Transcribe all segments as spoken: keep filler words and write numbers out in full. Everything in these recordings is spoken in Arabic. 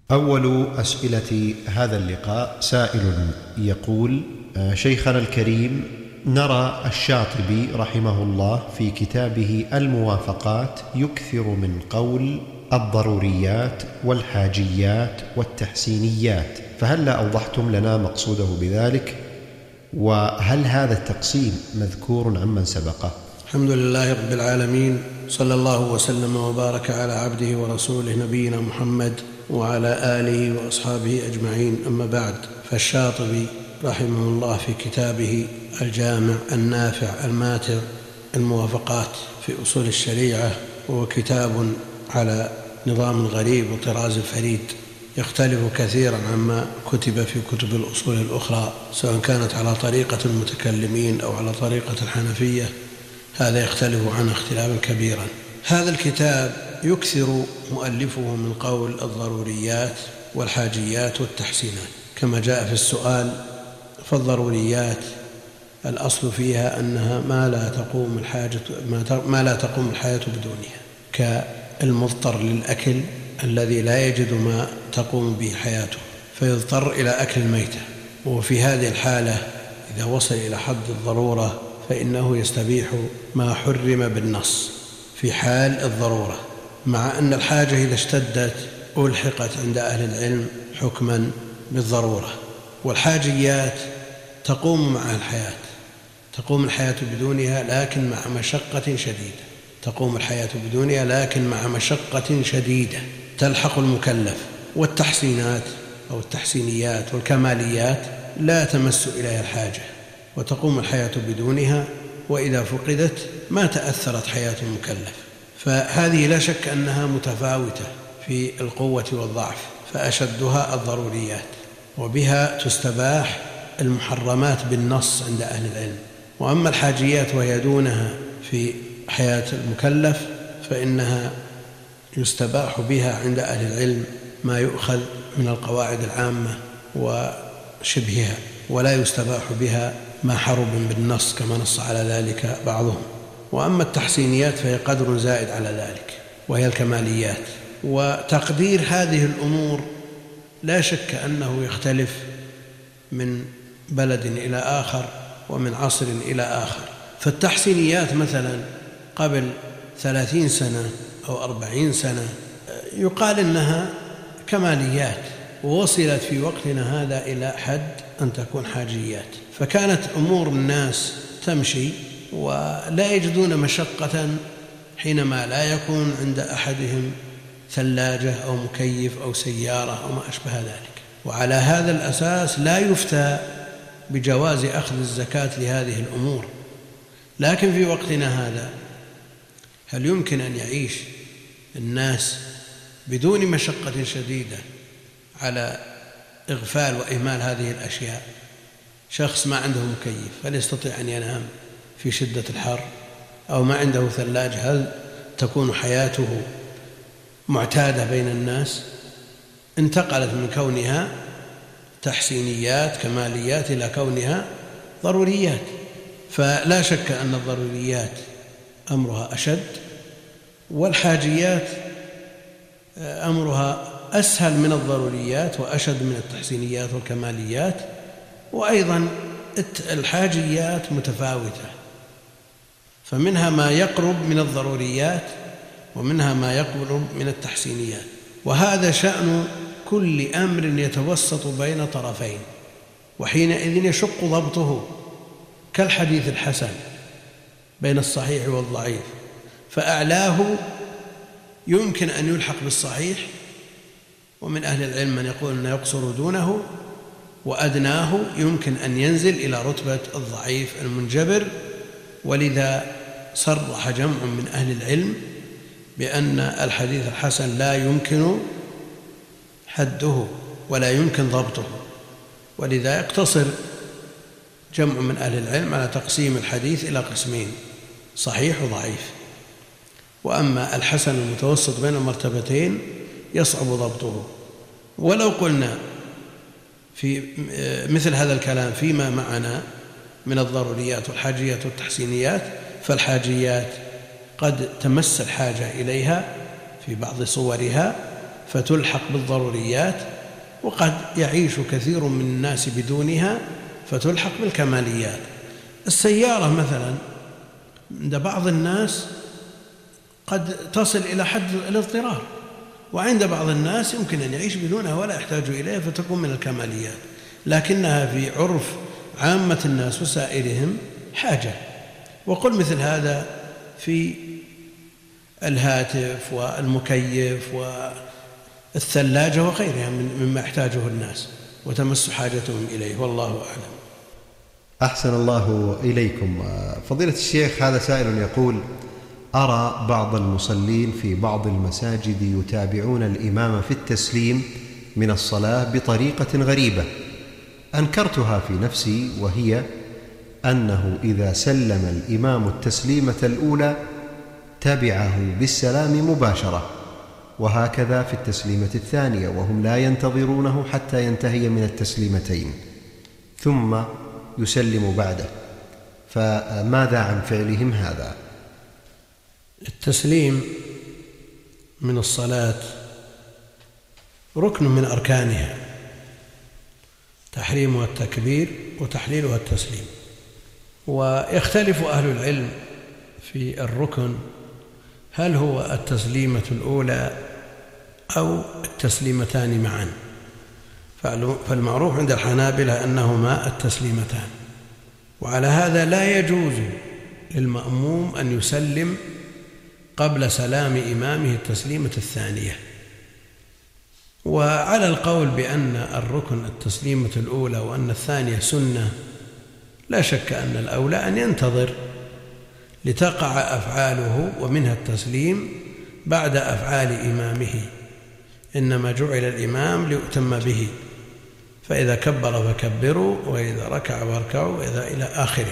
أول أسئلة هذا اللقاء سائل يقول: شيخنا الكريم، نرى الشاطبي رحمه الله في كتابه الموافقات يكثر من قول الضروريات والحاجيات والتحسينيات، فهل لا أوضحتم لنا مقصوده بذلك؟ وهل هذا التقسيم مذكور عمن سبقه؟ الحمد لله رب العالمين، صلى الله وسلم وبارك على عبده ورسوله نبينا محمد وعلى آله وأصحابه أجمعين، أما بعد. فالشاطبي رحمه الله في كتابه الجامع النافع الماتع الموافقات في أصول الشريعة، وهو كتاب على نظام غريب وطراز فريد يختلف كثيرا عما كتب في كتب الأصول الأخرى، سواء كانت على طريقة المتكلمين أو على طريقة الحنفية، هذا يختلف عنه اختلافا كبيرا. هذا الكتاب يكثر مؤلفه من قول الضروريات والحاجيات والتحسينات كما جاء في السؤال. فالضروريات الأصل فيها أنها ما لا تقوم الحاجة ما لا تقوم الحياة بدونها، كالمضطر للأكل الذي لا يجد ما تقوم به حياته فيضطر إلى أكل الميتة، وفي هذه الحالة إذا وصل إلى حد الضرورة فإنه يستبيح ما حرم بالنص في حال الضرورة، مع أن الحاجة إذا اشتدت ألحقت عند أهل العلم حكما بالضرورة. والحاجيات تقوم مع الحياة، تقوم الحياة بدونها لكن مع مشقة شديدة، تقوم الحياة بدونها لكن مع مشقة شديدة تلحق المكلف. والتحسينات أو التحسينيات والكماليات لا تمس إليها الحاجة وتقوم الحياة بدونها، وإذا فقدت ما تأثرت حياة المكلف. فهذه لا شك أنها متفاوتة في القوة والضعف، فأشدها الضروريات، وبها تستباح المحرمات بالنص عند أهل العلم. وأما الحاجيات وهي دونها في حياة المكلف فإنها يستباح بها عند أهل العلم ما يؤخذ من القواعد العامة وشبهها، ولا يستباح بها ما حرم بالنص كما نص على ذلك بعضهم. وأما التحسينيات فهي قدر زائد على ذلك، وهي الكماليات. وتقدير هذه الأمور لا شك أنه يختلف من بلد إلى آخر ومن عصر إلى آخر. فالتحسينيات مثلا قبل ثلاثين سنة أو أربعين سنة يقال إنها كماليات، ووصلت في وقتنا هذا إلى حد أن تكون حاجيات، فكانت أمور الناس تمشي ولا يجدون مشقة حينما لا يكون عند أحدهم ثلاجة أو مكيف أو سيارة أو ما أشبه ذلك. وعلى هذا الأساس لا يفتى بجواز أخذ الزكاة لهذه الأمور. لكن في وقتنا هذا هل يمكن أن يعيش الناس بدون مشقة شديدة على إغفال وإهمال هذه الأشياء؟ شخص ما عنده مكيف هل يستطيع أن ينام في شدة الحر؟ أو ما عنده ثلاجة هل تكون حياته معتادة بين الناس؟ انتقلت من كونها تحسينيات كماليات إلى كونها ضروريات. فلا شك أن الضروريات أمرها أشد، والحاجيات أمرها أسهل من الضروريات وأشد من التحسينيات والكماليات. وأيضا الحاجيات متفاوتة، فمنها ما يقرب من الضروريات ومنها ما يقرب من التحسينيات. وهذا شأن كل أمر يتوسط بين طرفين، وحينئذ يشق ضبطه، كالحديث الحسن بين الصحيح والضعيف، فأعلاه يمكن أن يلحق بالصحيح، ومن أهل العلم من يقول أنه يقصر دونه، وأدناه يمكن أن ينزل إلى رتبة الضعيف المنجبر. ولذا صرح جمع من أهل العلم بأن الحديث الحسن لا يمكن حده ولا يمكن ضبطه، ولذا يقتصر جمع من أهل العلم على تقسيم الحديث إلى قسمين: صحيح وضعيف. وأما الحسن المتوسط بين المرتبتين يصعب ضبطه. ولو قلنا في مثل هذا الكلام فيما معنا من الضروريات والحاجيات والتحسينيات، فالحاجيات قد تمس الحاجة إليها في بعض صورها، فتلحق بالضروريات، وقد يعيش كثير من الناس بدونها فتلحق بالكماليات. السيارة مثلا عند بعض الناس قد تصل إلى حد الاضطرار، وعند بعض الناس يمكن أن يعيش بدونها ولا يحتاج إليها فتكون من الكماليات، لكنها في عرف عامة الناس وسائرهم حاجة. وقل مثل هذا في الهاتف والمكيف والثلاجة وغيرها مما يحتاجه الناس وتمس حاجتهم إليه، والله أعلم. أحسن الله إليكم. فضيلة الشيخ، هذا سائل يقول: أرى بعض المصلين في بعض المساجد يتابعون الإمام في التسليم من الصلاة بطريقة غريبة أنكرتها في نفسي، وهي أنه إذا سلم الإمام التسليمة الأولى تبعه بالسلام مباشرة، وهكذا في التسليمة الثانية، وهم لا ينتظرونه حتى ينتهي من التسليمتين ثم يسلم بعده، فماذا عن فعلهم هذا؟ التسليم من الصلاة ركن من أركانها، تحريمها التكبير وتحليلها التسليم. ويختلف أهل العلم في الركن، هل هو التسليمة الأولى أو التسليمتان معا؟ فالمعروف عند الحنابلة أنهما التسليمتان، وعلى هذا لا يجوز للمأموم أن يسلم قبل سلام إمامه التسليمة الثانية. وعلى القول بأن الركن التسليمة الأولى وأن الثانية سنة، لا شك أن الأولى أن ينتظر لتقع أفعاله ومنها التسليم بعد أفعال إمامه، إنما جعل الإمام ليؤتم به، فإذا كبر فكبروا، وإذا ركع فاركعوا، وإذا إلى آخره،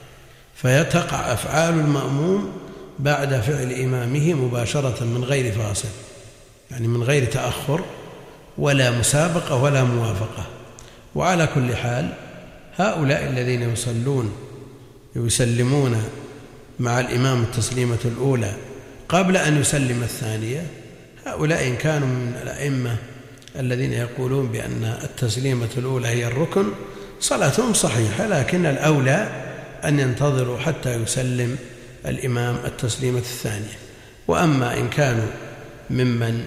فيتقع أفعال المأموم بعد فعل إمامه مباشرة من غير فاصل، يعني من غير تأخر ولا مسابقة ولا موافقة. وعلى كل حال هؤلاء الذين يصلون يسلمون مع الإمام التسليمة الأولى قبل أن يسلم الثانية، هؤلاء إن كانوا من الأئمة الذين يقولون بأن التسليمة الأولى هي الركن صلاتهم صحيحة، لكن الأولى أن ينتظروا حتى يسلم الإمام التسليمة الثانية. وأما إن كانوا ممن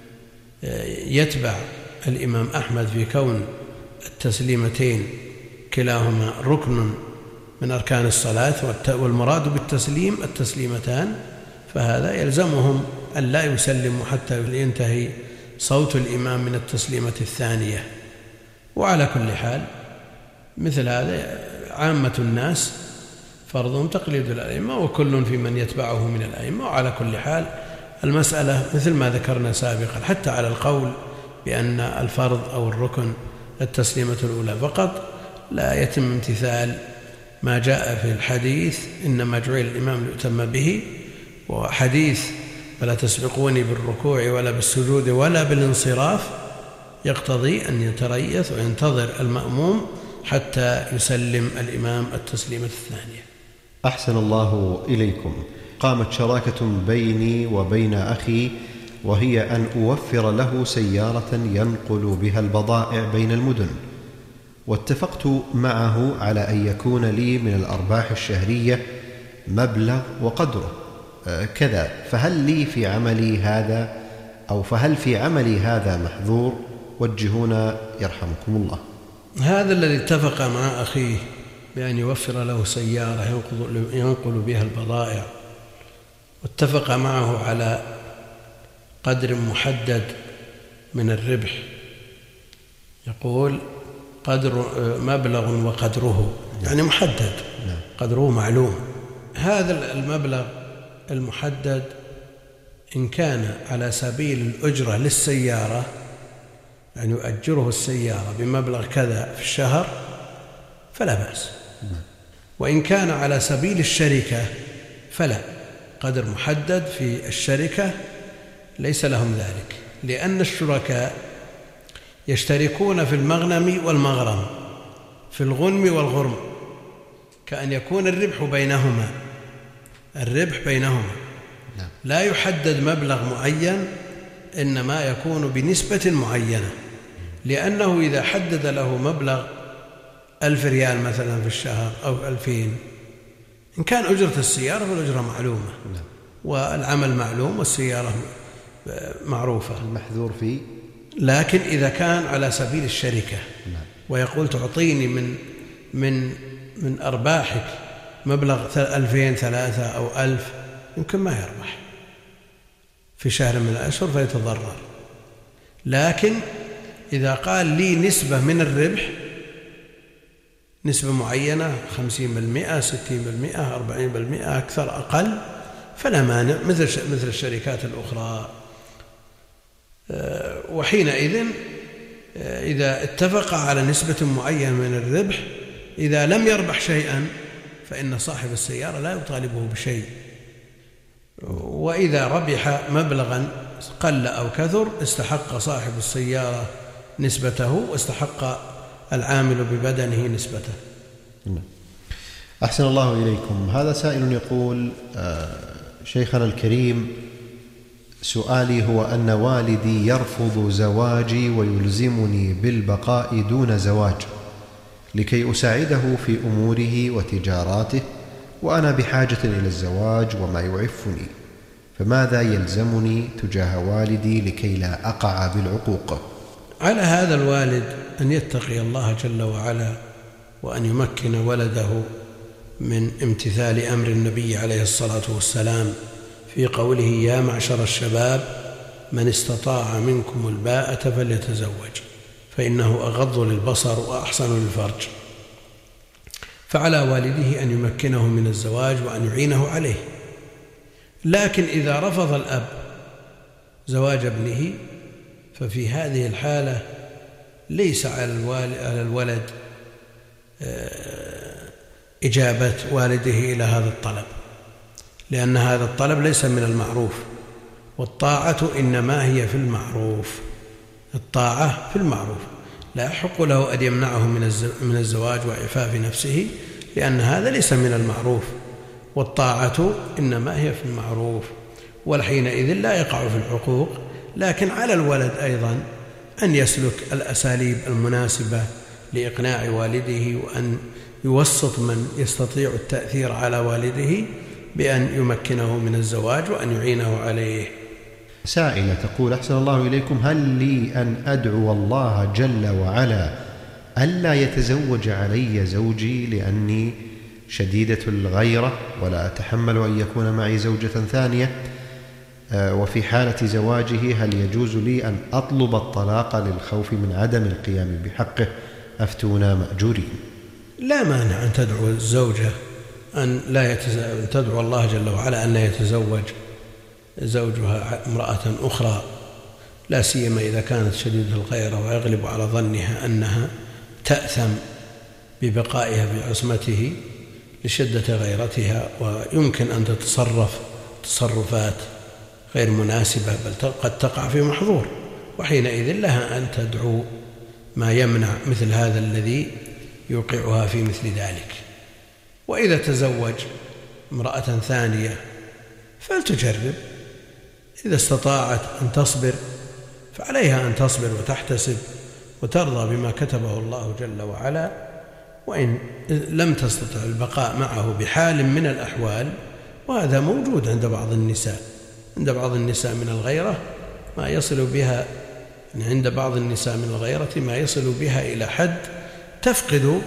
يتبع الإمام أحمد في كون التسليمتين كلاهما ركن من أركان الصلاة والمراد بالتسليم التسليمتان، فهذا يلزمهم أن لا يسلموا حتى ينتهي صوت الإمام من التسليمة الثانية. وعلى كل حال مثل هذا عامة الناس فرضهم تقليد الأئمة، وكل في من يتبعه من الأئمة. وعلى كل حال المسألة مثل ما ذكرنا سابقا، حتى على القول بأن الفرض أو الركن التسليمة الأولى فقط لا يتم امتثال ما جاء في الحديث إنما جعل الإمام ليؤتم به، وحديث فلا تسبقوني بالركوع ولا بالسجود ولا بالانصراف يقتضي أن يتريث وينتظر المأموم حتى يسلم الإمام التسليمة الثانية. أحسن الله إليكم. قامت شراكة بيني وبين أخي، وهي أن أوفر له سيارة ينقل بها البضائع بين المدن، واتفقت معه على أن يكون لي من الأرباح الشهرية مبلغ وقدره كذا، فهل لي في عملي هذا أو فهل في عملي هذا محظور؟ وجهونا يرحمكم الله. هذا الذي اتفق مع أخيه بأن يوفر له سيارة ينقل بها البضائع، واتفق معه على قدر محدد من الربح، يقول قدر مبلغ وقدره، يعني محدد قدره معلوم. هذا المبلغ المحدد إن كان على سبيل الأجرة للسيارة، يعني يؤجره السيارة بمبلغ كذا في الشهر فلا بأس، وإن كان على سبيل الشركة فلا، قدر محدد في الشركة ليس لهم ذلك، لأن الشركاء يشتركون في المغنم والمغرم، في الغنم والغرم، كأن يكون الربح بينهما، الربح بينهما لا يحدد مبلغ معين إنما يكون بنسبة معينة، لأنه إذا حدد له مبلغ ألف ريال مثلا في الشهر أو ألفين، إن كان أجرة السيارة فالأجرة معلومة والعمل معلوم والسيارة معروفة المحذور فيه. لكن إذا كان على سبيل الشركة ويقول تعطيني من من من أرباحك مبلغ ألفين ثلاثة أو ألف، يمكن ما يربح في شهر من الأشهر فيتضرر. لكن إذا قال لي نسبة من الربح، نسبة معينة خمسين بالمئة ستين بالمئة أربعين بالمئة أكثر أقل، فلا مانع، مثل مثل الشركات الأخرى. وحينئذ إذا اتفق على نسبة معينة من الربح، إذا لم يربح شيئا فإن صاحب السيارة لا يطالبه بشيء، وإذا ربح مبلغا قل أو كثر استحق صاحب السيارة نسبته واستحق العامل ببدنه نسبته. أحسن الله إليكم. هذا سائل يقول: شيخنا الكريم، سؤالي هو أن والدي يرفض زواجي ويلزمني بالبقاء دون زواج لكي أساعده في أموره وتجاراته، وأنا بحاجة إلى الزواج وما يعفني، فماذا يلزمني تجاه والدي لكي لا أقع بالعقوق؟ على هذا الوالد أن يتقي الله جل وعلا، وأن يمكن ولده من امتثال أمر النبي عليه الصلاة والسلام في قوله: يا معشر الشباب من استطاع منكم الباءة فليتزوج فإنه أغض للبصر وأحسن للفرج. فعلى والده أن يمكنه من الزواج وأن يعينه عليه. لكن إذا رفض الأب زواج ابنه ففي هذه الحالة ليس على الولد إجابة والده إلى هذا الطلب، لأن هذا الطلب ليس من المعروف، والطاعة إنما هي في المعروف. الطاعة في المعروف، لا يحق له أن يمنعه من الزواج وإعفاف نفسه، لأن هذا ليس من المعروف، والطاعة إنما هي في المعروف، والحينئذ لا يقع في العقوق. لكن على الولد أيضا أن يسلك الأساليب المناسبة لإقناع والده، وأن يوسط من يستطيع التأثير على والده بأن يمكنه من الزواج وأن يعينه عليه. سائلة تقول: أحسن الله إليكم، هل لي أن أدعو الله جل وعلا ألا يتزوج علي زوجي لأني شديدة الغيرة ولا أتحمل أن يكون معي زوجة ثانية، وفي حالة زواجه هل يجوز لي أن أطلب الطلاق للخوف من عدم القيام بحقه؟ أفتونا مأجورين. لا مانع أن تدعو الزوجة أن لا يتزوج، أن تدعو الله جل وعلا أن لا يتزوج زوجها امرأة أخرى، لا سيما إذا كانت شديدة الغيرة ويغلب على ظنها أنها تأثم ببقائها في عصمته لشدة غيرتها، ويمكن أن تتصرف تصرفات غير مناسبة بل قد تقع في محظور، وحينئذ لها أن تدعو ما يمنع مثل هذا الذي يوقعها في مثل ذلك. وإذا تزوج امرأة ثانية فلتجرب، إذا استطاعت أن تصبر فعليها أن تصبر وتحتسب وترضى بما كتبه الله جل وعلا. وإن لم تستطع البقاء معه بحال من الأحوال، وهذا موجود عند بعض النساء، عند بعض النساء من الغيرة ما يصل بها عند بعض النساء من الغيرة ما يصل بها إلى حد تفقد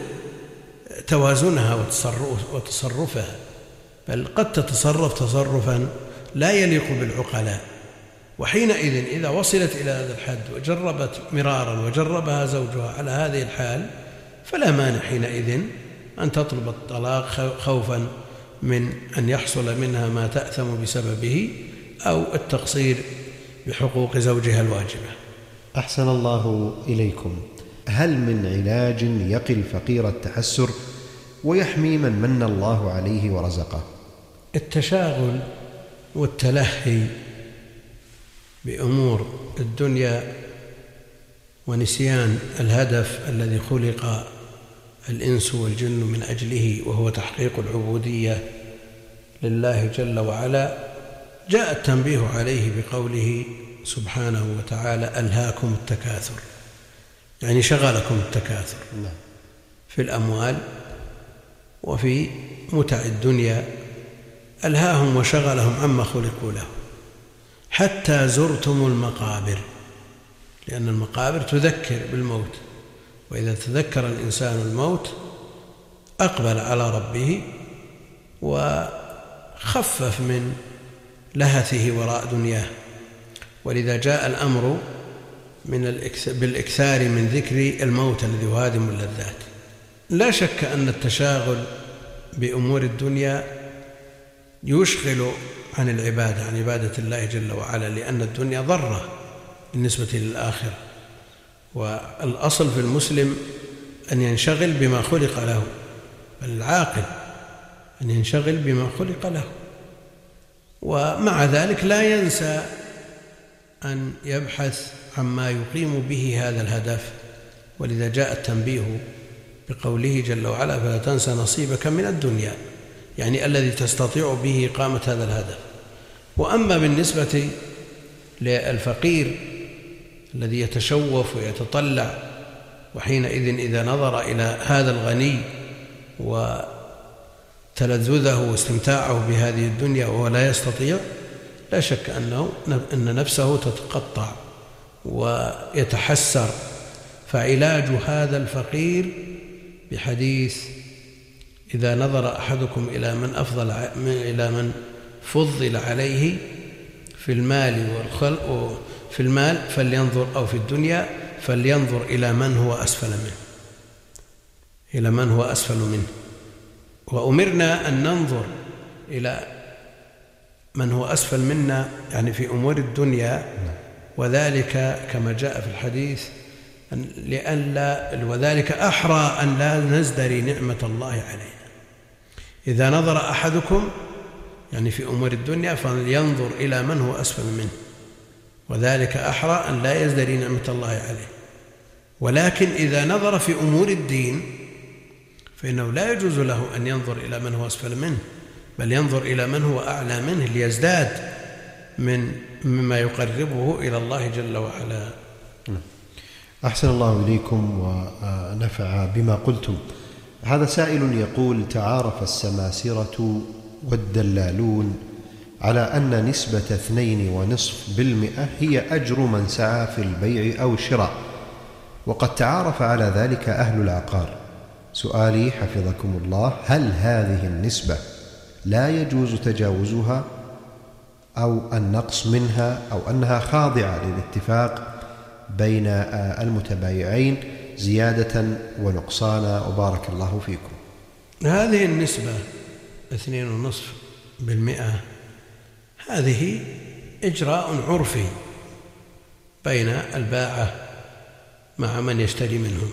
توازنها وتصرفها، بل قد تتصرف تصرفا لا يليق بالعقلاء. وحينئذ إذا وصلت إلى هذا الحد وجربت مرارا وجربها زوجها على هذه الحال، فلا مانع حينئذ أن تطلب الطلاق خوفا من أن يحصل منها ما تأثم بسببه أو التقصير بحقوق زوجها الواجبة. أحسن الله إليكم. هل من علاج يقي الفقير التحسر ويحمي من من الله عليه ورزقه؟ التشاغل والتلهي بأمور الدنيا ونسيان الهدف الذي خلق الإنس والجن من أجله، وهو تحقيق العبودية لله جل وعلا، جاء التنبيه عليه بقوله: سبحانه وتعالى ألهاكم التكاثر، يعني شغلكم التكاثر في الأموال وفي متع الدنيا، ألهاهم وشغلهم عما خلقوا له، حتى زرتم المقابر، لأن المقابر تذكر بالموت، وإذا تذكر الإنسان الموت أقبل على ربه وخفف من لهثه وراء دنياه. ولذا جاء الأمر من بالإكثار من ذكر الموت الذي هو هادم اللذات. لا شك أن التشاغل بأمور الدنيا يشغل عن العبادة، عن عبادة الله جل وعلا، لأن الدنيا ضرة بالنسبة للآخرة، والأصل في المسلم أن ينشغل بما خلق له، بل العاقل أن ينشغل بما خلق له، ومع ذلك لا ينسى أن يبحث عما يقيم به هذا الهدف. ولذا جاء التنبيه بقوله جل وعلا: فلا تنسى نصيبك من الدنيا، يعني الذي تستطيع به إقامة هذا الهدف. وأما بالنسبة للفقير الذي يتشوف ويتطلع، وحينئذ إذا نظر إلى هذا الغني وتلذذه واستمتاعه بهذه الدنيا وهو لا يستطيع، لا شك أنه أن نفسه تتقطع ويتحسر. فعلاج هذا الفقير بحديث: إذا نظر أحدكم إلى من أفضل إلى من فضل عليه في المال والخلق في المال فلينظر أو في الدنيا فلينظر إلى من هو أسفل منه، إلى من هو أسفل منه. وأمرنا أن ننظر إلى من هو أسفل منا، يعني في أمور الدنيا، وذلك كما جاء في الحديث لأن لا وذلك أحرى أن لا نزدري نعمة الله علينا. إذا نظر أحدكم يعني في أمور الدنيا فلينظر إلى من هو أسفل منه، وذلك أحرى أن لا يزدري نعمة الله عليه. ولكن إذا نظر في أمور الدين فإنه لا يجوز له أن ينظر إلى من هو أسفل منه، بل ينظر إلى من هو أعلى منه ليزداد من مما يقربه إلى الله جل وعلا. أحسن الله إليكم ونفع بما قلتم. هذا سائل يقول: تعارف السماسرة والدلالون على أن نسبة اثنين ونصف بالمئة هي أجر من سعى في البيع أو الشراء، وقد تعارف على ذلك أهل العقار. سؤالي حفظكم الله: هل هذه النسبة لا يجوز تجاوزها أو النقص منها، أو أنها خاضعة للاتفاق بين المتبايعين زيادة ونقصانا؟ وبارك الله فيكم. هذه النسبة اثنين ونصف بالمئة هذه إجراء عرفي بين الباعة مع من يشتري منهم،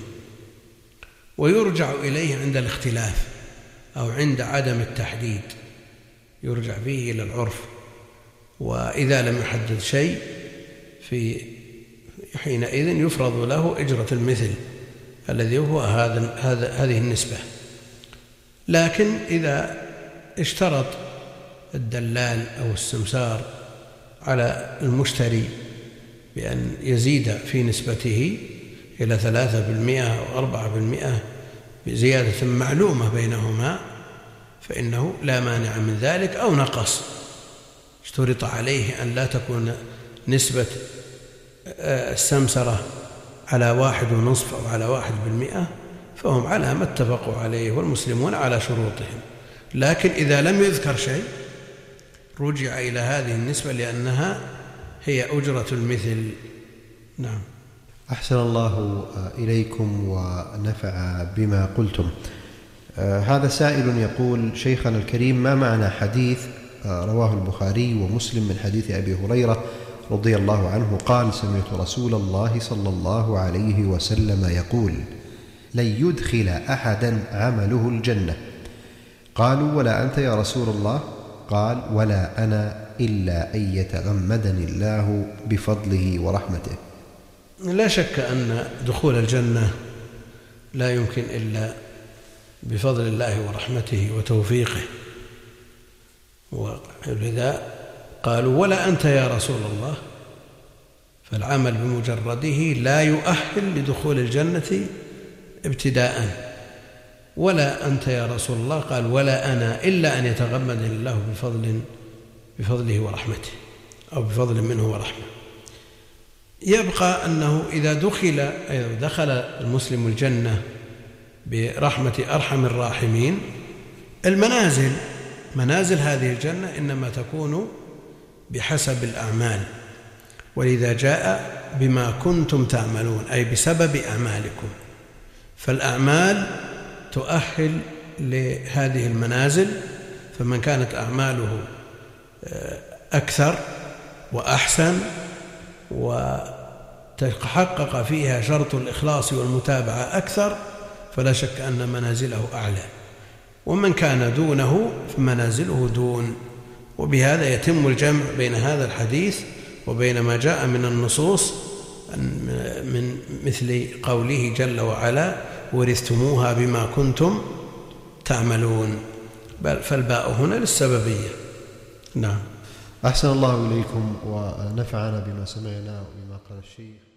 ويرجع إليه عند الاختلاف أو عند عدم التحديد، يرجع فيه إلى العرف. وإذا لم يحدد شيء في حينئذ يفرض له إجرة المثل الذي هو هذا هذا هذه النسبة. لكن إذا اشترط الدلال أو السمسار على المشتري بأن يزيد في نسبته إلى ثلاثة بالمئة أو أربعة بالمئة بزيادة معلومة بينهما، فإنه لا مانع من ذلك، أو نقص اشترط عليه أن لا تكون نسبة السمسرة على واحد ونصف أو على واحد بالمئة، فهم على ما اتفقوا عليه والمسلمون على شروطهم. لكن إذا لم يذكر شيء رجع إلى هذه النسبة لأنها هي أجرة المثل. نعم. أحسن الله إليكم ونفع بما قلتم. آه هذا سائل يقول: شيخنا الكريم، ما معنى حديث آه رواه البخاري ومسلم من حديث أبي هريرة رضي الله عنه قال: سمعت رسول الله صلى الله عليه وسلم يقول: لن يدخل أحدا عمله الجنة. قالوا: ولا أنت يا رسول الله؟ قال: ولا أنا إلا أن يتغمدني الله بفضله ورحمته. لا شك أن دخول الجنة لا يمكن إلا بفضل الله ورحمته وتوفيقه، ولذا قالوا: ولا أنت يا رسول الله؟ فالعمل بمجرده لا يؤهل لدخول الجنة ابتداء. ولا أنت يا رسول الله، قال ولا أنا، إلا أن يتغمدني الله بفضل بفضله ورحمته، أو بفضل منه ورحمة. يبقى أنه إذا دخل أي دخل المسلم الجنة برحمة أرحم الراحمين، المنازل منازل هذه الجنة إنما تكون بحسب الأعمال، ولذا جاء بما كنتم تعملون، أي بسبب أعمالكم. فالأعمال تؤهل لهذه المنازل، فمن كانت أعماله أكثر وأحسن وتحقق فيها شرط الإخلاص والمتابعة أكثر، فلا شك أن منازله أعلى. ومن كان دونه فمنازله دون. وبهذا يتم الجمع بين هذا الحديث وبين ما جاء من النصوص من مثل قوله جل وعلا ورثتموها بما كنتم تعملون، بل فالباء هنا للسببية. نعم. أحسن الله إليكم ونفعنا بما سمعنا وبما قال الشيخ.